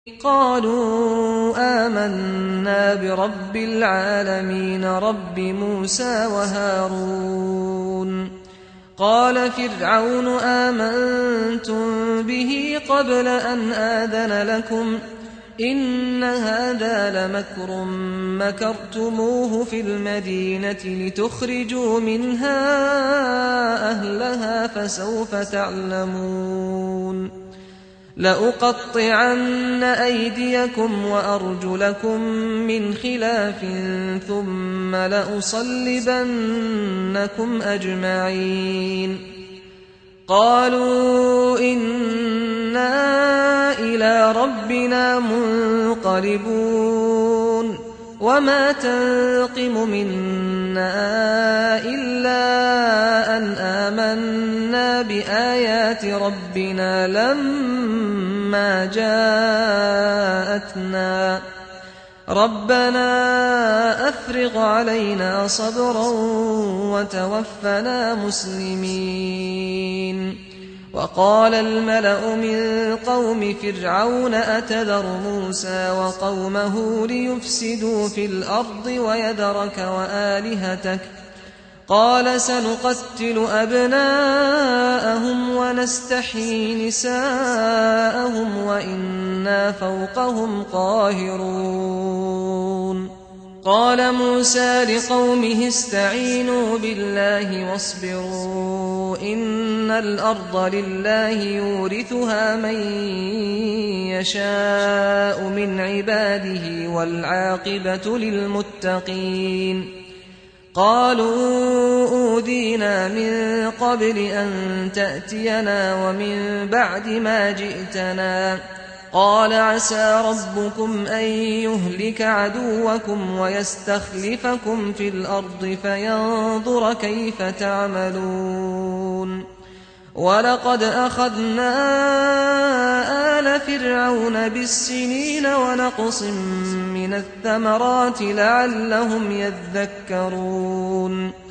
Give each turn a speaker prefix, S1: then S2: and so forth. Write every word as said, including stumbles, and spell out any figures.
S1: قالوا آمنا برب العالمين رب موسى وهارون. قال فرعون آمنتم به قبل أن آذن لكم إن هذا لمكر مكرتموه في المدينة لتخرجوا منها أهلها فسوف تعلمون. لأقطعن أيديكم وأرجلكم من خلاف ثم لأصلبنكم أجمعين. قالوا إنا إلى ربنا منقلبون. وما تنقم منا إلا أن آمنا بآيات ربنا لما جاءتنا ربنا أفرغ علينا صبرا وتوفنا مسلمين. وقال الملأ من قوم فرعون أتذر موسى وقومه ليفسدوا في الأرض ويذرك وآلهتك قال سنقتل أبناءهم ونستحيي نساءهم وإنا فوقهم قاهرون. قال موسى لقومه استعينوا بالله واصبروا إن الأرض لله يورثها من يشاء من عباده والعاقبة للمتقين. قالوا أوذينا من قبل أن تأتينا ومن بعد ما جئتنا قال عسى ربكم أن يهلك عدوكم ويستخلفكم في الأرض فينظر كيف تعملون. ولقد أخذنا آل فرعون بالسنين ونقص من الثمرات لعلهم يذكرون.